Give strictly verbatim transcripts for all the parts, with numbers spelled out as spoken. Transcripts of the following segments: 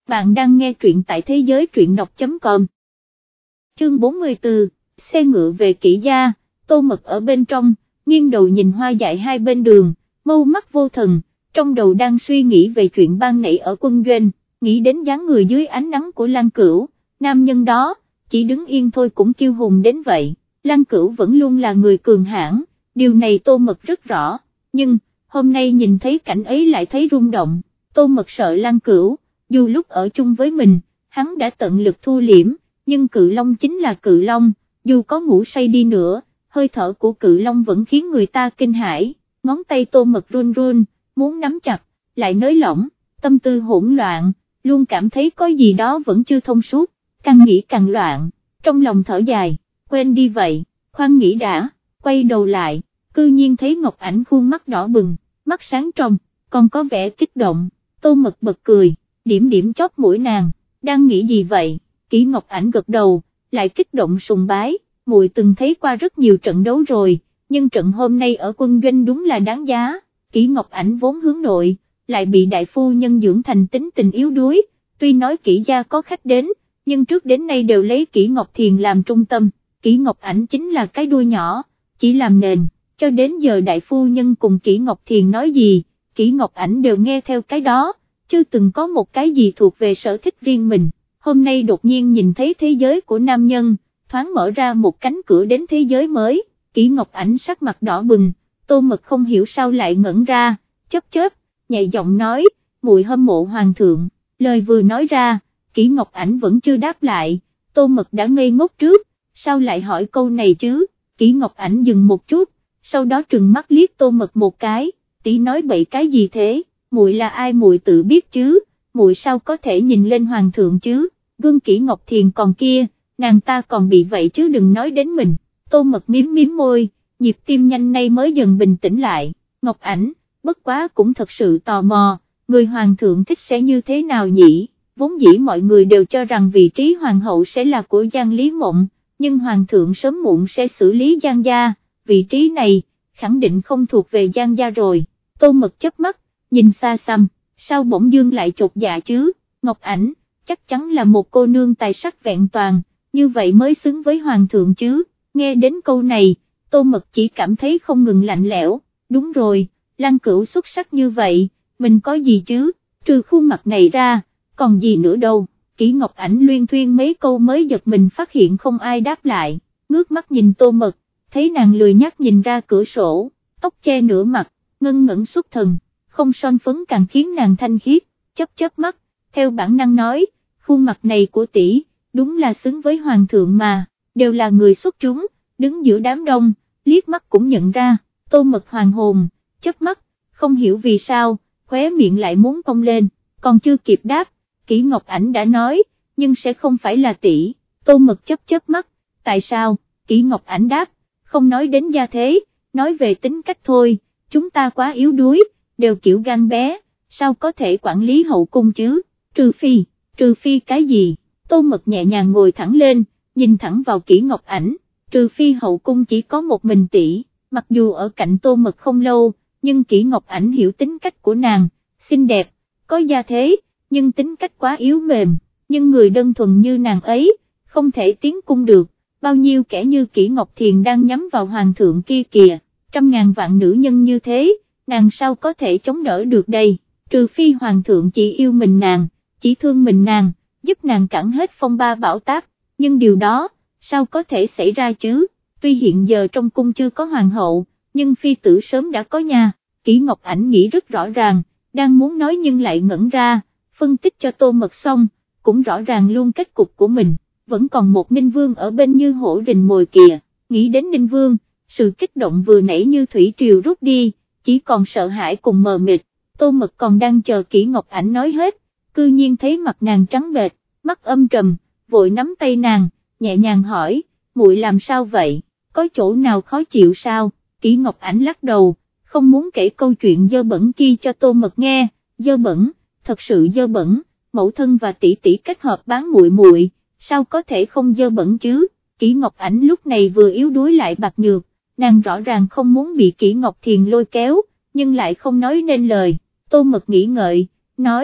bạn đang nghe truyện tại thế giới truyện đọc chấm com. Chương bốn mươi tư, xe ngựa về Kỷ gia. Tô Mật ở bên trong, nghiêng đầu nhìn hoa dại hai bên đường, mâu mắt vô thần, trong đầu đang suy nghĩ về chuyện ban nãy ở quân doanh, nghĩ đến dáng người dưới ánh nắng của Lan Cửu, nam nhân đó, chỉ đứng yên thôi cũng kiêu hùng đến vậy. Lan Cửu vẫn luôn là người cường hãn, điều này Tô Mật rất rõ, nhưng, hôm nay nhìn thấy cảnh ấy lại thấy rung động. Tô Mật sợ Lan Cửu, dù lúc ở chung với mình, hắn đã tận lực thu liễm, nhưng Cự Long chính là Cự Long, dù có ngủ say đi nữa, hơi thở của Cự Long vẫn khiến người ta kinh hãi. Ngón tay Tô Mật run run, muốn nắm chặt, lại nới lỏng, tâm tư hỗn loạn, luôn cảm thấy có gì đó vẫn chưa thông suốt, càng nghĩ càng loạn, trong lòng thở dài, quên đi vậy, khoan nghĩ đã, quay đầu lại, cư nhiên thấy Ngọc Ảnh khuôn mắt đỏ bừng, mắt sáng trong, còn có vẻ kích động. Tô Mật bật cười, điểm điểm chóp mũi nàng, đang nghĩ gì vậy? Kỷ Ngọc Ảnh gật đầu, lại kích động sùng bái, muội từng thấy qua rất nhiều trận đấu rồi, nhưng trận hôm nay ở quân doanh đúng là đáng giá. Kỷ Ngọc Ảnh vốn hướng nội, lại bị đại phu nhân dưỡng thành tính tình yếu đuối, tuy nói Kỷ gia có khách đến, nhưng trước đến nay đều lấy Kỷ Ngọc Thiền làm trung tâm, Kỷ Ngọc Ảnh chính là cái đuôi nhỏ, chỉ làm nền, cho đến giờ đại phu nhân cùng Kỷ Ngọc Thiền nói gì, Kỷ Ngọc Ảnh đều nghe theo cái đó, chưa từng có một cái gì thuộc về sở thích riêng mình. Hôm nay đột nhiên nhìn thấy thế giới của nam nhân, thoáng mở ra một cánh cửa đến thế giới mới. Kỷ Ngọc Ảnh sắc mặt đỏ bừng, Tô Mật không hiểu sao lại ngẩn ra, chớp chớp, nhẹ giọng nói, muội hâm mộ hoàng thượng. Lời vừa nói ra, Kỷ Ngọc Ảnh vẫn chưa đáp lại, Tô Mật đã ngây ngốc trước, sao lại hỏi câu này chứ? Kỷ Ngọc Ảnh dừng một chút, sau đó trừng mắt liếc Tô Mật một cái, tỷ nói bậy cái gì thế, muội là ai muội tự biết chứ, muội sao có thể nhìn lên hoàng thượng chứ? Gương Kỷ Ngọc Thiền còn kia, nàng ta còn bị vậy chứ đừng nói đến mình. Tô Mật miếm miếm môi, nhịp tim nhanh nay mới dần bình tĩnh lại. Ngọc Ảnh, bất quá cũng thật sự tò mò, người hoàng thượng thích sẽ như thế nào nhỉ? Vốn dĩ mọi người đều cho rằng vị trí hoàng hậu sẽ là của Giang Lý Mộng, nhưng hoàng thượng sớm muộn sẽ xử lý Giang gia, vị trí này, khẳng định không thuộc về Giang gia rồi. Tô Mật chớp mắt, nhìn xa xăm, sao bỗng dưng lại chột dạ chứ? Ngọc Ảnh, chắc chắn là một cô nương tài sắc vẹn toàn, như vậy mới xứng với hoàng thượng chứ. Nghe đến câu này, Tô Mật chỉ cảm thấy không ngừng lạnh lẽo, đúng rồi, Lan Cửu xuất sắc như vậy, mình có gì chứ, trừ khuôn mặt này ra, còn gì nữa đâu. Kỷ Ngọc Ảnh luyên thuyên mấy câu mới giật mình phát hiện không ai đáp lại, ngước mắt nhìn Tô Mật, thấy nàng lười nhác nhìn ra cửa sổ, tóc che nửa mặt, ngân ngẩn xuất thần, không son phấn càng khiến nàng thanh khiết, chớp chớp mắt, theo bản năng nói, khuôn mặt này của tỷ, đúng là xứng với hoàng thượng mà, đều là người xuất chúng, đứng giữa đám đông, liếc mắt cũng nhận ra. Tô Mật hoàng hồn, chớp mắt, không hiểu vì sao, khóe miệng lại muốn cong lên, còn chưa kịp đáp, Kỷ Ngọc Ảnh đã nói, nhưng sẽ không phải là tỷ. Tô Mật chớp chớp mắt, tại sao? Kỷ Ngọc Ảnh đáp, không nói đến gia thế, nói về tính cách thôi, chúng ta quá yếu đuối, đều kiểu gan bé, sao có thể quản lý hậu cung chứ, trừ phi, trừ phi cái gì? Tô Mật nhẹ nhàng ngồi thẳng lên, nhìn thẳng vào Kỷ Ngọc Ảnh, trừ phi hậu cung chỉ có một mình tỷ. Mặc dù ở cạnh Tô Mật không lâu, nhưng Kỷ Ngọc Ảnh hiểu tính cách của nàng, xinh đẹp, có gia thế, nhưng tính cách quá yếu mềm, nhưng người đơn thuần như nàng ấy, không thể tiến cung được, bao nhiêu kẻ như Kỷ Ngọc Thiền đang nhắm vào hoàng thượng kia kìa, trăm ngàn vạn nữ nhân như thế, nàng sao có thể chống đỡ được đây, trừ phi hoàng thượng chỉ yêu mình nàng, chỉ thương mình nàng, giúp nàng cản hết phong ba bão táp, nhưng điều đó, sao có thể xảy ra chứ? Tuy hiện giờ trong cung chưa có hoàng hậu, nhưng phi tử sớm đã có nha. Kỷ Ngọc Ảnh nghĩ rất rõ ràng, đang muốn nói nhưng lại ngẩn ra, phân tích cho Tô Mật xong, cũng rõ ràng luôn kết cục của mình, vẫn còn một Ninh Vương ở bên như hổ rình mồi kìa. Nghĩ đến Ninh Vương, sự kích động vừa nãy như thủy triều rút đi, chỉ còn sợ hãi cùng mờ mịt. Tô Mật còn đang chờ Kỷ Ngọc Ảnh nói hết, cư nhiên thấy mặt nàng trắng bệch, mắt âm trầm, vội nắm tay nàng, nhẹ nhàng hỏi, muội làm sao vậy, có chỗ nào khó chịu sao? Kỷ Ngọc Ảnh lắc đầu, không muốn kể câu chuyện dơ bẩn kia cho Tô Mật nghe. Dơ bẩn, thật sự dơ bẩn, mẫu thân và tỷ tỷ kết hợp bán muội muội, sao có thể không dơ bẩn chứ? Kỷ Ngọc Ảnh lúc này vừa yếu đuối lại bạc nhược, nàng rõ ràng không muốn bị Kỷ Ngọc Thiền lôi kéo, nhưng lại không nói nên lời. Tô Mật nghĩ ngợi, nói,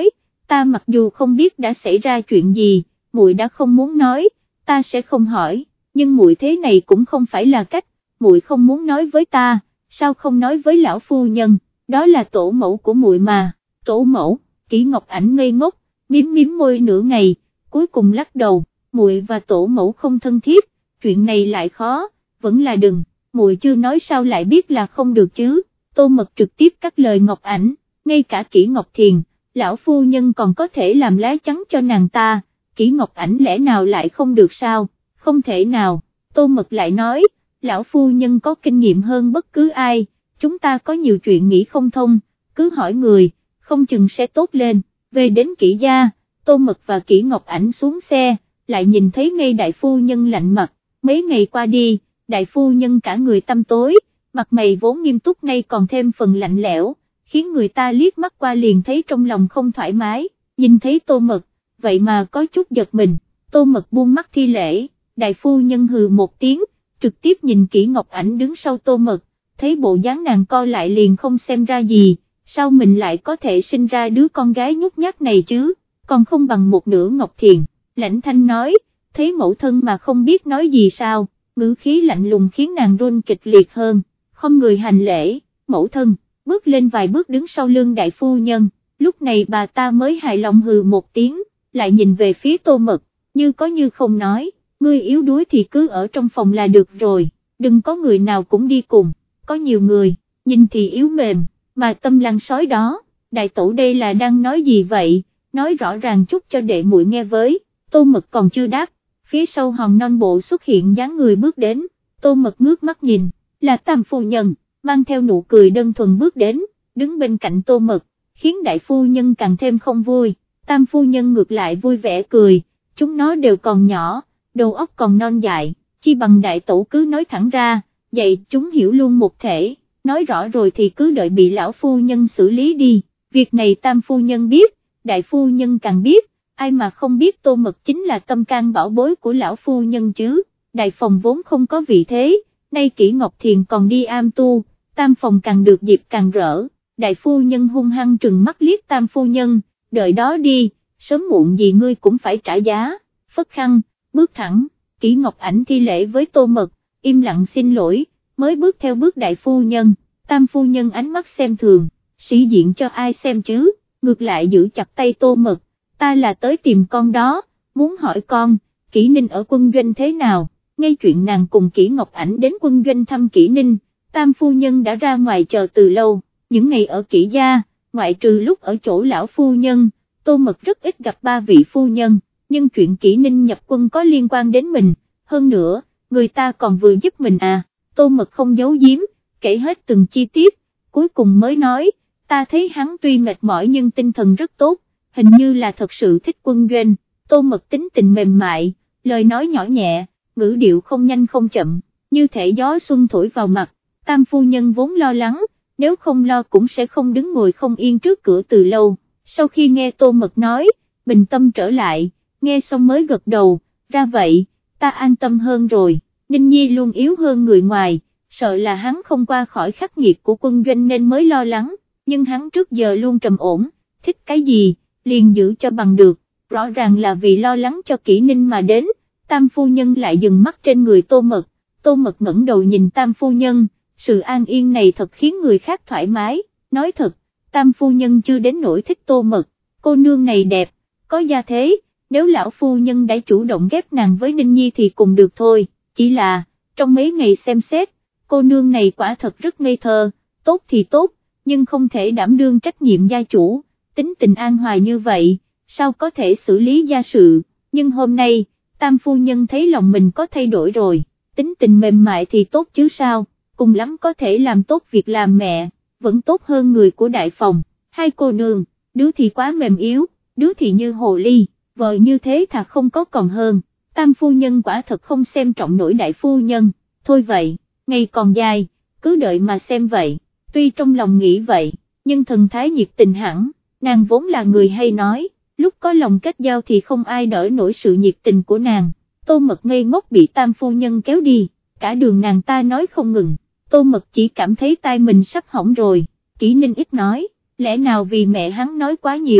ta mặc dù không biết đã xảy ra chuyện gì, muội đã không muốn nói, ta sẽ không hỏi, nhưng muội thế này cũng không phải là cách, muội không muốn nói với ta, sao không nói với lão phu nhân, đó là tổ mẫu của muội mà. Tổ mẫu? Kỷ Ngọc Ảnh ngây ngốc, miếm miếm môi nửa ngày, cuối cùng lắc đầu, muội và tổ mẫu không thân thiết, chuyện này lại khó, vẫn là đừng, muội chưa nói sao lại biết là không được chứ. Tô Mật trực tiếp cắt lời Ngọc Ảnh, ngay cả Kỷ Ngọc Thiền, lão phu nhân còn có thể làm lá chắn cho nàng ta, Kỷ Ngọc Ảnh lẽ nào lại không được sao, không thể nào. Tô Mật lại nói, lão phu nhân có kinh nghiệm hơn bất cứ ai, chúng ta có nhiều chuyện nghĩ không thông, cứ hỏi người, không chừng sẽ tốt lên. Về đến Kỷ gia, Tô Mật và Kỷ Ngọc Ảnh xuống xe, lại nhìn thấy ngay đại phu nhân lạnh mặt, mấy ngày qua đi, đại phu nhân cả người tăm tối, mặt mày vốn nghiêm túc nay còn thêm phần lạnh lẽo, khiến người ta liếc mắt qua liền thấy trong lòng không thoải mái, nhìn thấy Tô Mật, vậy mà có chút giật mình. Tô Mật buông mắt thi lễ, đại phu nhân hừ một tiếng, trực tiếp nhìn Kỷ Ngọc Ảnh đứng sau Tô Mật, thấy bộ dáng nàng co lại liền không xem ra gì, sao mình lại có thể sinh ra đứa con gái nhút nhát này chứ, còn không bằng một nửa Ngọc Thiền. Lãnh Thanh nói, thấy mẫu thân mà không biết nói gì sao, ngữ khí lạnh lùng khiến nàng run kịch liệt hơn, không người hành lễ, mẫu thân, bước lên vài bước đứng sau lưng đại phu nhân, lúc này bà ta mới hài lòng hừ một tiếng, lại nhìn về phía Tô Mật, như có như không nói, ngươi yếu đuối thì cứ ở trong phòng là được rồi, đừng có người nào cũng đi cùng, có nhiều người, nhìn thì yếu mềm, mà tâm lăng sói đó, đại tổ đây là đang nói gì vậy, nói rõ ràng chút cho đệ muội nghe với. Tô Mật còn chưa đáp, phía sau hòn non bộ xuất hiện dáng người bước đến, Tô Mật ngước mắt nhìn, là Tam phu nhân, mang theo nụ cười đơn thuần bước đến, đứng bên cạnh Tô Mật, khiến đại phu nhân càng thêm không vui. Tam phu nhân ngược lại vui vẻ cười, chúng nó đều còn nhỏ, đầu óc còn non dại, chi bằng đại tổ cứ nói thẳng ra, vậy chúng hiểu luôn một thể, nói rõ rồi thì cứ đợi bị lão phu nhân xử lý đi, việc này Tam phu nhân biết, đại phu nhân càng biết, ai mà không biết Tô Mật chính là tâm can bảo bối của lão phu nhân chứ. Đại phòng vốn không có vị thế, nay Kỷ Ngọc Thiền còn đi am tu, Tam phòng càng được dịp càng rỡ, đại phu nhân hung hăng trừng mắt liếc Tam phu nhân, đợi đó đi, sớm muộn gì ngươi cũng phải trả giá. Phất khăn, bước thẳng, Kỷ Ngọc Ảnh thi lễ với Tô Mật, im lặng xin lỗi, mới bước theo bước đại phu nhân. Tam phu nhân ánh mắt xem thường, sĩ diện cho ai xem chứ, ngược lại giữ chặt tay Tô Mật, ta là tới tìm con đó, muốn hỏi con, Kỷ Ninh ở quân doanh thế nào. Ngay chuyện nàng cùng Kỷ Ngọc Ảnh đến quân doanh thăm Kỷ Ninh, Tam phu nhân đã ra ngoài chờ từ lâu, những ngày ở Kỷ gia, ngoại trừ lúc ở chỗ lão phu nhân, Tô Mật rất ít gặp ba vị phu nhân, nhưng chuyện Kỷ Ninh nhập quân có liên quan đến mình, hơn nữa, người ta còn vừa giúp mình à. Tô Mật không giấu giếm, kể hết từng chi tiết, cuối cùng mới nói, ta thấy hắn tuy mệt mỏi nhưng tinh thần rất tốt, hình như là thật sự thích quân doanh. Tô Mật tính tình mềm mại, lời nói nhỏ nhẹ, ngữ điệu không nhanh không chậm, như thể gió xuân thổi vào mặt. Tam phu nhân vốn lo lắng, nếu không lo cũng sẽ không đứng ngồi không yên trước cửa từ lâu, sau khi nghe Tô Mật nói, bình tâm trở lại, nghe xong mới gật đầu, ra vậy, ta an tâm hơn rồi. Ninh Nhi luôn yếu hơn người ngoài, sợ là hắn không qua khỏi khắc nghiệt của quân doanh nên mới lo lắng, nhưng hắn trước giờ luôn trầm ổn, thích cái gì, liền giữ cho bằng được, rõ ràng là vì lo lắng cho Kỷ Ninh mà đến. Tam phu nhân lại dừng mắt trên người Tô Mật, Tô Mật ngẩng đầu nhìn Tam phu nhân, sự an yên này thật khiến người khác thoải mái, nói thật, Tam phu nhân chưa đến nỗi thích Tô Mật, cô nương này đẹp, có gia thế, nếu lão phu nhân đã chủ động ghép nàng với Ninh Nhi thì cùng được thôi, chỉ là, trong mấy ngày xem xét, cô nương này quả thật rất ngây thơ, tốt thì tốt, nhưng không thể đảm đương trách nhiệm gia chủ, tính tình an hòa như vậy, sao có thể xử lý gia sự, nhưng hôm nay, Tam phu nhân thấy lòng mình có thay đổi rồi, tính tình mềm mại thì tốt chứ sao, cùng lắm có thể làm tốt việc làm mẹ, vẫn tốt hơn người của đại phòng. Hai cô nương, đứa thì quá mềm yếu, đứa thì như hồ ly, vợ như thế thật không có còn hơn. Tam phu nhân quả thật không xem trọng nổi đại phu nhân, thôi vậy, ngày còn dài, cứ đợi mà xem vậy. Tuy trong lòng nghĩ vậy, nhưng thần thái nhiệt tình hẳn, nàng vốn là người hay nói, lúc có lòng kết giao thì không ai đỡ nổi sự nhiệt tình của nàng. Tô Mật ngây ngốc bị Tam phu nhân kéo đi, cả đường nàng ta nói không ngừng, Tô Mật chỉ cảm thấy tai mình sắp hỏng rồi. Kỷ Ninh ít nói, lẽ nào vì mẹ hắn nói quá nhiều,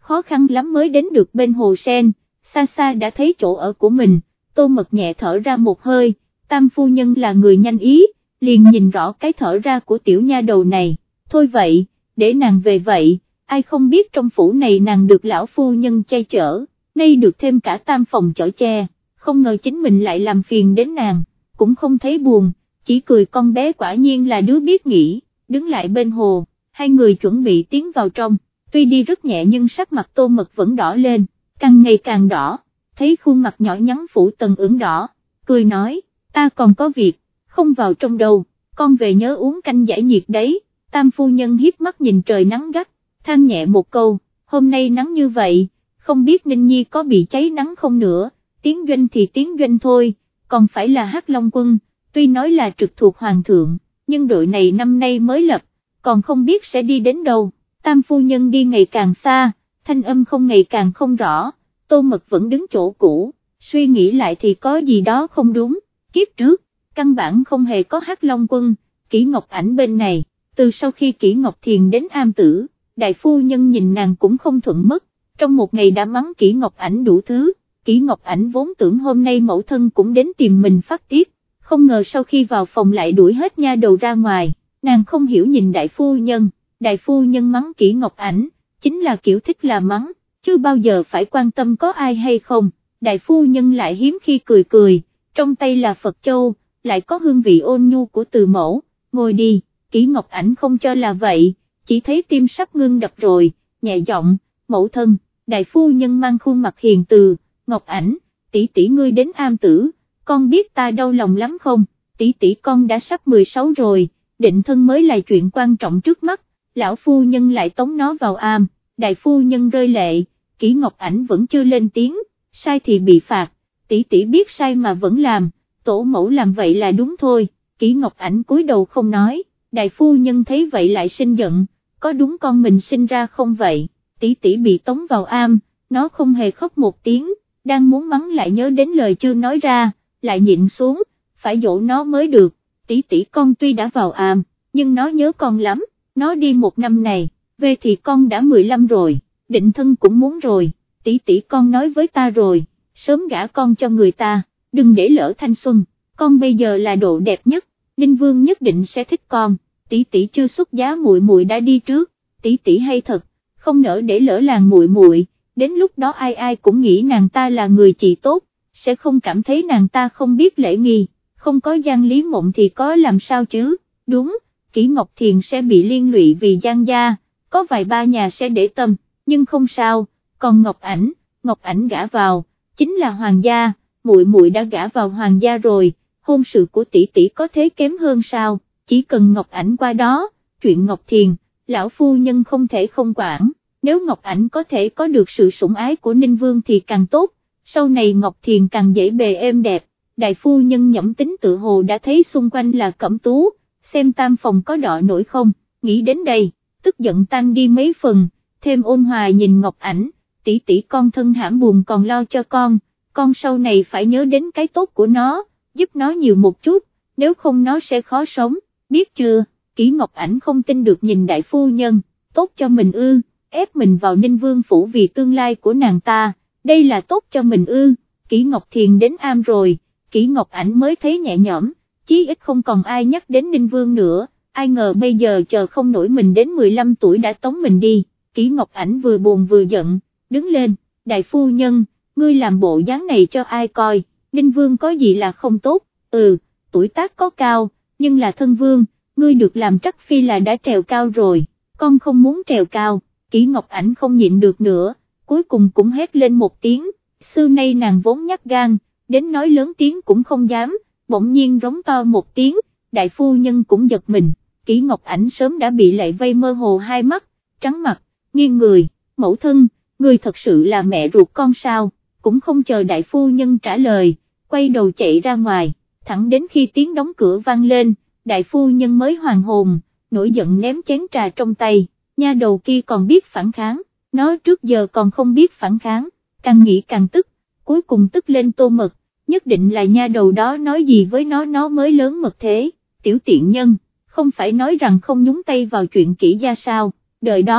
khó khăn lắm mới đến được bên hồ sen, xa xa đã thấy chỗ ở của mình, Tô Mật nhẹ thở ra một hơi, Tam phu nhân là người nhanh ý, liền nhìn rõ cái thở ra của tiểu nha đầu này, thôi vậy, để nàng về vậy, ai không biết trong phủ này nàng được lão phu nhân che chở, nay được thêm cả tam phòng chở che, không ngờ chính mình lại làm phiền đến nàng, cũng không thấy buồn, chỉ cười con bé quả nhiên là đứa biết nghĩ, đứng lại bên hồ, hai người chuẩn bị tiến vào trong, tuy đi rất nhẹ nhưng sắc mặt Tô Mật vẫn đỏ lên, càng ngày càng đỏ, thấy khuôn mặt nhỏ nhắn phủ tầng ửng đỏ, cười nói, ta còn có việc, không vào trong đâu, con về nhớ uống canh giải nhiệt đấy, Tam phu nhân hiếp mắt nhìn trời nắng gắt, than nhẹ một câu, hôm nay nắng như vậy, không biết Ninh Nhi có bị cháy nắng không nữa, tiến doanh thì tiến doanh thôi, còn phải là Hắc Long quân, tuy nói là trực thuộc hoàng thượng, nhưng đội này năm nay mới lập, còn không biết sẽ đi đến đâu, Tam phu nhân đi ngày càng xa, thanh âm không ngày càng không rõ, Tô Mật vẫn đứng chỗ cũ, suy nghĩ lại thì có gì đó không đúng, kiếp trước, căn bản không hề có Hắc Long quân, Kỷ Ngọc Ảnh bên này, từ sau khi Kỷ Ngọc Thiền đến am tử, đại phu nhân nhìn nàng cũng không thuận mất, trong một ngày đã mắng Kỷ Ngọc Ảnh đủ thứ, Kỷ Ngọc Ảnh vốn tưởng hôm nay mẫu thân cũng đến tìm mình phát tiết, không ngờ sau khi vào phòng lại đuổi hết nha đầu ra ngoài, nàng không hiểu nhìn đại phu nhân, đại phu nhân mắng Kỷ Ngọc Ảnh, chính là kiểu thích là mắng, chưa bao giờ phải quan tâm có ai hay không, đại phu nhân lại hiếm khi cười cười, trong tay là Phật Châu, lại có hương vị ôn nhu của từ mẫu, ngồi đi, Kỷ Ngọc Ảnh không cho là vậy, chỉ thấy tim sắp ngưng đập rồi, nhẹ giọng, mẫu thân, đại phu nhân mang khuôn mặt hiền từ, Ngọc Ảnh, tỷ tỷ ngươi đến am tử, con biết ta đau lòng lắm không, tỷ tỷ con đã sắp mười sáu rồi, định thân mới là chuyện quan trọng trước mắt, lão phu nhân lại tống nó vào am, đại phu nhân rơi lệ, Kỷ Ngọc Ảnh vẫn chưa lên tiếng, sai thì bị phạt, tỷ tỷ biết sai mà vẫn làm, tổ mẫu làm vậy là đúng thôi, Kỷ Ngọc Ảnh cúi đầu không nói, đại phu nhân thấy vậy lại sinh giận, có đúng con mình sinh ra không vậy, tỷ tỷ bị tống vào am, nó không hề khóc một tiếng, đang muốn mắng lại nhớ đến lời chưa nói ra, lại nhịn xuống, phải dỗ nó mới được, tỷ tỷ con tuy đã vào am, nhưng nó nhớ con lắm, nó đi một năm này, về thì con đã mười lăm rồi, định thân cũng muốn rồi, tỷ tỷ con nói với ta rồi, sớm gả con cho người ta, đừng để lỡ thanh xuân, con bây giờ là độ đẹp nhất, Ninh Vương nhất định sẽ thích con, tỷ tỷ chưa xuất giá muội muội đã đi trước, tỷ tỷ hay thật, không nỡ để lỡ làng muội muội, đến lúc đó ai ai cũng nghĩ nàng ta là người chị tốt, sẽ không cảm thấy nàng ta không biết lễ nghi, không có Giang Lý Mộng thì có làm sao chứ, đúng, Kỷ Ngọc Thiền sẽ bị liên lụy vì Giang gia, có vài ba nhà sẽ để tâm, nhưng không sao, còn Ngọc Ảnh, Ngọc Ảnh gả vào, chính là hoàng gia, muội muội đã gả vào hoàng gia rồi, hôn sự của tỷ tỷ có thế kém hơn sao, chỉ cần Ngọc Ảnh qua đó, chuyện Ngọc Thiền, lão phu nhân không thể không quản, nếu Ngọc Ảnh có thể có được sự sủng ái của Ninh Vương thì càng tốt, sau này Ngọc Thiền càng dễ bề êm đẹp, đại phu nhân nhẩm tính tự hồ đã thấy xung quanh là cẩm tú, xem tam phòng có đọ nổi không, nghĩ đến đây, tức giận tan đi mấy phần, thêm ôn hòa nhìn Ngọc Ảnh, tỷ tỷ con thân hãm buồn còn lo cho con, con sau này phải nhớ đến cái tốt của nó, giúp nó nhiều một chút, nếu không nó sẽ khó sống, biết chưa, Kỷ Ngọc Ảnh không tin được nhìn đại phu nhân, tốt cho mình ư, ép mình vào Ninh Vương phủ vì tương lai của nàng ta, đây là tốt cho mình ư, Kỷ Ngọc Thiền đến am rồi, Kỷ Ngọc Ảnh mới thấy nhẹ nhõm, chí ít không còn ai nhắc đến Ninh Vương nữa, ai ngờ bây giờ chờ không nổi mình đến mười lăm tuổi đã tống mình đi, Kỷ Ngọc Ảnh vừa buồn vừa giận, đứng lên, đại phu nhân, ngươi làm bộ dáng này cho ai coi, Ninh Vương có gì là không tốt, ừ, tuổi tác có cao, nhưng là thân vương, ngươi được làm trắc phi là đã trèo cao rồi, con không muốn trèo cao, Kỷ Ngọc Ảnh không nhịn được nữa, cuối cùng cũng hét lên một tiếng, xưa nay nàng vốn nhát gan, đến nói lớn tiếng cũng không dám, bỗng nhiên rống to một tiếng, đại phu nhân cũng giật mình, Kỷ Ngọc Ảnh sớm đã bị lệ vây mơ hồ hai mắt, trắng mặt, nghiêng người, mẫu thân, người thật sự là mẹ ruột con sao, cũng không chờ đại phu nhân trả lời, quay đầu chạy ra ngoài, thẳng đến khi tiếng đóng cửa vang lên, đại phu nhân mới hoàn hồn, nổi giận ném chén trà trong tay, nha đầu kia còn biết phản kháng, nó trước giờ còn không biết phản kháng, càng nghĩ càng tức, cuối cùng tức lên Tô Mật, nhất định là nha đầu đó nói gì với nó nó mới lớn mật thế, tiểu tiện nhân, không phải nói rằng không nhúng tay vào chuyện Kỷ gia sao, đợi đó,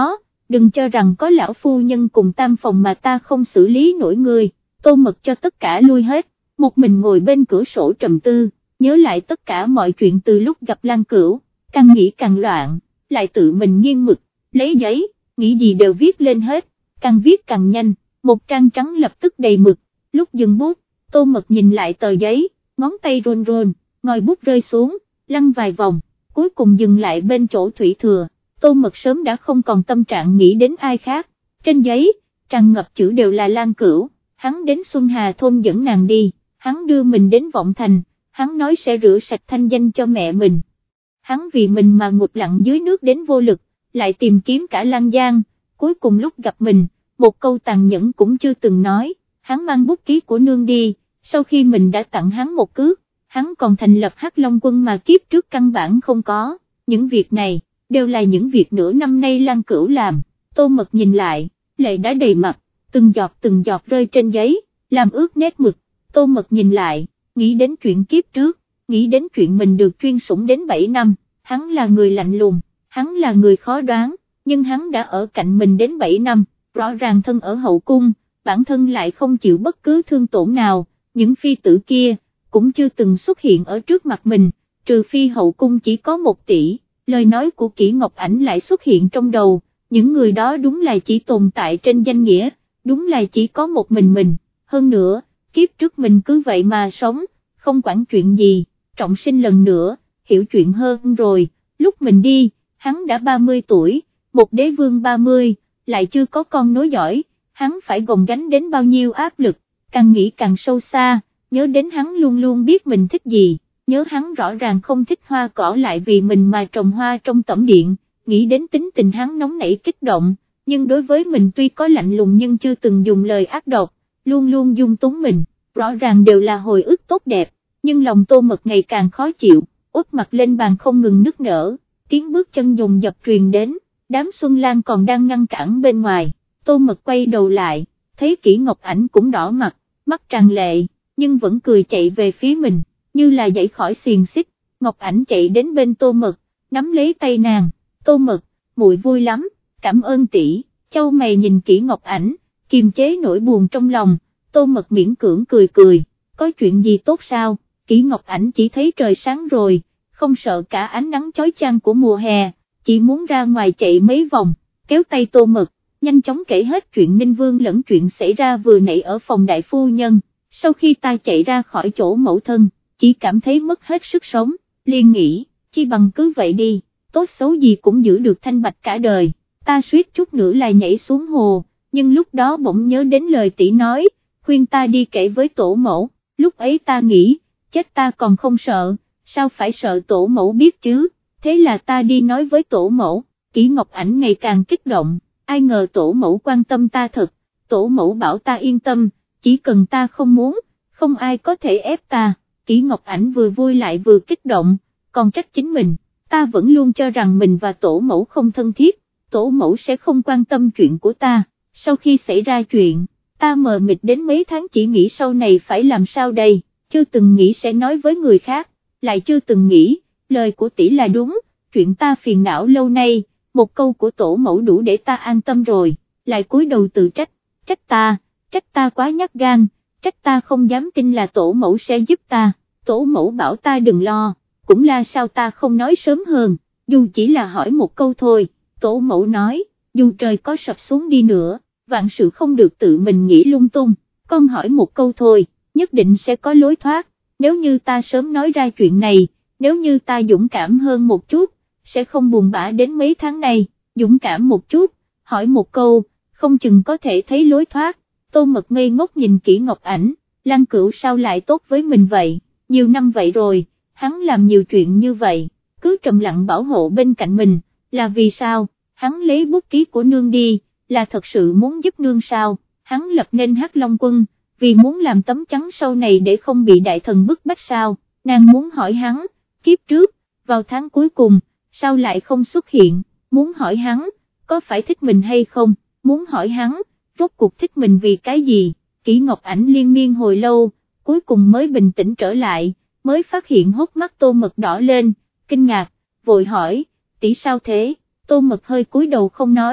đừng cho rằng có lão phu nhân cùng tam phòng mà ta không xử lý nổi ngươi. Tô Mật cho tất cả lui hết, một mình ngồi bên cửa sổ trầm tư, nhớ lại tất cả mọi chuyện từ lúc gặp Lan Cửu, càng nghĩ càng loạn, lại tự mình nghiêng mực, lấy giấy, nghĩ gì đều viết lên hết, càng viết càng nhanh, một trang trắng lập tức đầy mực, lúc dừng bút, Tô Mật nhìn lại tờ giấy, ngón tay run run, ngòi bút rơi xuống, lăn vài vòng, cuối cùng dừng lại bên chỗ thủy thừa. Tô Mật sớm đã không còn tâm trạng nghĩ đến ai khác, trên giấy, tràn ngập chữ đều là Lan Cửu, hắn đến Xuân Hà thôn dẫn nàng đi, hắn đưa mình đến Vọng Thành, hắn nói sẽ rửa sạch thanh danh cho mẹ mình. Hắn vì mình mà ngụp lặn dưới nước đến vô lực, lại tìm kiếm cả Lan Giang, cuối cùng lúc gặp mình, một câu tàn nhẫn cũng chưa từng nói, hắn mang bút ký của nương đi, sau khi mình đã tặng hắn một cước, hắn còn thành lập Hắc Long Quân mà kiếp trước căn bản không có, những việc này, đều là những việc nửa năm nay Lan Cửu làm. Tô Mật nhìn lại, lệ đã đầy mặt, từng giọt từng giọt rơi trên giấy, làm ướt nét mực. Tô Mật nhìn lại, nghĩ đến chuyện kiếp trước, nghĩ đến chuyện mình được chuyên sủng đến bảy năm, hắn là người lạnh lùng, hắn là người khó đoán, nhưng hắn đã ở cạnh mình đến bảy năm, rõ ràng thân ở hậu cung, bản thân lại không chịu bất cứ thương tổn nào, những phi tử kia, cũng chưa từng xuất hiện ở trước mặt mình, trừ phi hậu cung chỉ có một tỷ. Lời nói của Kỷ Ngọc Ảnh lại xuất hiện trong đầu, những người đó đúng là chỉ tồn tại trên danh nghĩa, đúng là chỉ có một mình mình, hơn nữa, kiếp trước mình cứ vậy mà sống, không quản chuyện gì, trọng sinh lần nữa, hiểu chuyện hơn rồi, lúc mình đi, hắn đã ba mươi tuổi, một đế vương ba mươi, lại chưa có con nối dõi, hắn phải gồng gánh đến bao nhiêu áp lực, càng nghĩ càng sâu xa, nhớ đến hắn luôn luôn biết mình thích gì. Nhớ hắn rõ ràng không thích hoa cỏ lại vì mình mà trồng hoa trong tẩm điện, nghĩ đến tính tình hắn nóng nảy kích động, nhưng đối với mình tuy có lạnh lùng nhưng chưa từng dùng lời ác độc, luôn luôn dung túng mình, rõ ràng đều là hồi ức tốt đẹp, nhưng lòng Tô Mật ngày càng khó chịu, úp mặt lên bàn không ngừng nức nở, tiếng bước chân dồn dập truyền đến, đám Xuân Lan còn đang ngăn cản bên ngoài, Tô Mật quay đầu lại, thấy Kỷ Ngọc Ảnh cũng đỏ mặt, mắt tràn lệ, nhưng vẫn cười chạy về phía mình. Như là dậy khỏi xiềng xích, Ngọc Ảnh chạy đến bên Tô Mật, nắm lấy tay nàng, Tô Mật, muội vui lắm, cảm ơn tỷ. Châu mày nhìn Kỷ Ngọc Ảnh, kiềm chế nỗi buồn trong lòng, Tô Mật miễn cưỡng cười cười, có chuyện gì tốt sao? Kỷ Ngọc Ảnh chỉ thấy trời sáng rồi, không sợ cả ánh nắng chói chang của mùa hè, chỉ muốn ra ngoài chạy mấy vòng, kéo tay Tô Mật, nhanh chóng kể hết chuyện Ninh Vương lẫn chuyện xảy ra vừa nãy ở phòng đại phu nhân, sau khi ta chạy ra khỏi chỗ mẫu thân, chỉ cảm thấy mất hết sức sống, liền nghĩ, chi bằng cứ vậy đi, tốt xấu gì cũng giữ được thanh bạch cả đời, ta suýt chút nữa là nhảy xuống hồ, nhưng lúc đó bỗng nhớ đến lời tỷ nói, khuyên ta đi kể với tổ mẫu, lúc ấy ta nghĩ, chết ta còn không sợ, sao phải sợ tổ mẫu biết chứ, thế là ta đi nói với tổ mẫu. Kỷ Ngọc Ảnh ngày càng kích động, ai ngờ tổ mẫu quan tâm ta thật, tổ mẫu bảo ta yên tâm, chỉ cần ta không muốn, không ai có thể ép ta. Kỷ Ngọc Ảnh vừa vui lại vừa kích động, còn trách chính mình, ta vẫn luôn cho rằng mình và tổ mẫu không thân thiết, tổ mẫu sẽ không quan tâm chuyện của ta, sau khi xảy ra chuyện, ta mờ mịt đến mấy tháng chỉ nghĩ sau này phải làm sao đây, chưa từng nghĩ sẽ nói với người khác, lại chưa từng nghĩ, lời của tỷ là đúng, chuyện ta phiền não lâu nay, một câu của tổ mẫu đủ để ta an tâm rồi, lại cúi đầu tự trách, trách ta, trách ta quá nhát gan, trách ta không dám tin là tổ mẫu sẽ giúp ta, tổ mẫu bảo ta đừng lo, cũng là sao ta không nói sớm hơn, dù chỉ là hỏi một câu thôi, tổ mẫu nói, dù trời có sập xuống đi nữa, vạn sự không được tự mình nghĩ lung tung, con hỏi một câu thôi, nhất định sẽ có lối thoát, nếu như ta sớm nói ra chuyện này, nếu như ta dũng cảm hơn một chút, sẽ không buồn bã đến mấy tháng này, dũng cảm một chút, hỏi một câu, không chừng có thể thấy lối thoát. Tô Mật ngây ngốc nhìn Kỷ Ngọc Ảnh, Lan Cửu sao lại tốt với mình vậy, nhiều năm vậy rồi, hắn làm nhiều chuyện như vậy, cứ trầm lặng bảo hộ bên cạnh mình, là vì sao, hắn lấy bút ký của nương đi, là thật sự muốn giúp nương sao, hắn lập nên Hắc Long Quân, vì muốn làm tấm chắn sau này để không bị đại thần bức bách sao, nàng muốn hỏi hắn, kiếp trước, vào tháng cuối cùng, sao lại không xuất hiện, muốn hỏi hắn, có phải thích mình hay không, muốn hỏi hắn, rốt cuộc thích mình vì cái gì. Kỷ Ngọc Ảnh liên miên hồi lâu, cuối cùng mới bình tĩnh trở lại, mới phát hiện hốc mắt Tô Mật đỏ lên, kinh ngạc, vội hỏi, tỷ sao thế, Tô Mật hơi cúi đầu không nói,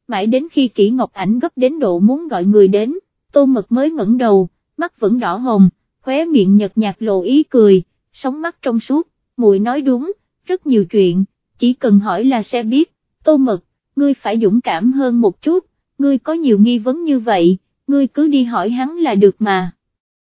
mãi đến khi Kỷ Ngọc Ảnh gấp đến độ muốn gọi người đến, Tô Mật mới ngẩng đầu, mắt vẫn đỏ hồng, khóe miệng nhợt nhạt lộ ý cười, sóng mắt trong suốt, muội nói đúng, rất nhiều chuyện, chỉ cần hỏi là sẽ biết. Tô Mật, ngươi phải dũng cảm hơn một chút, ngươi có nhiều nghi vấn như vậy, ngươi cứ đi hỏi hắn là được mà.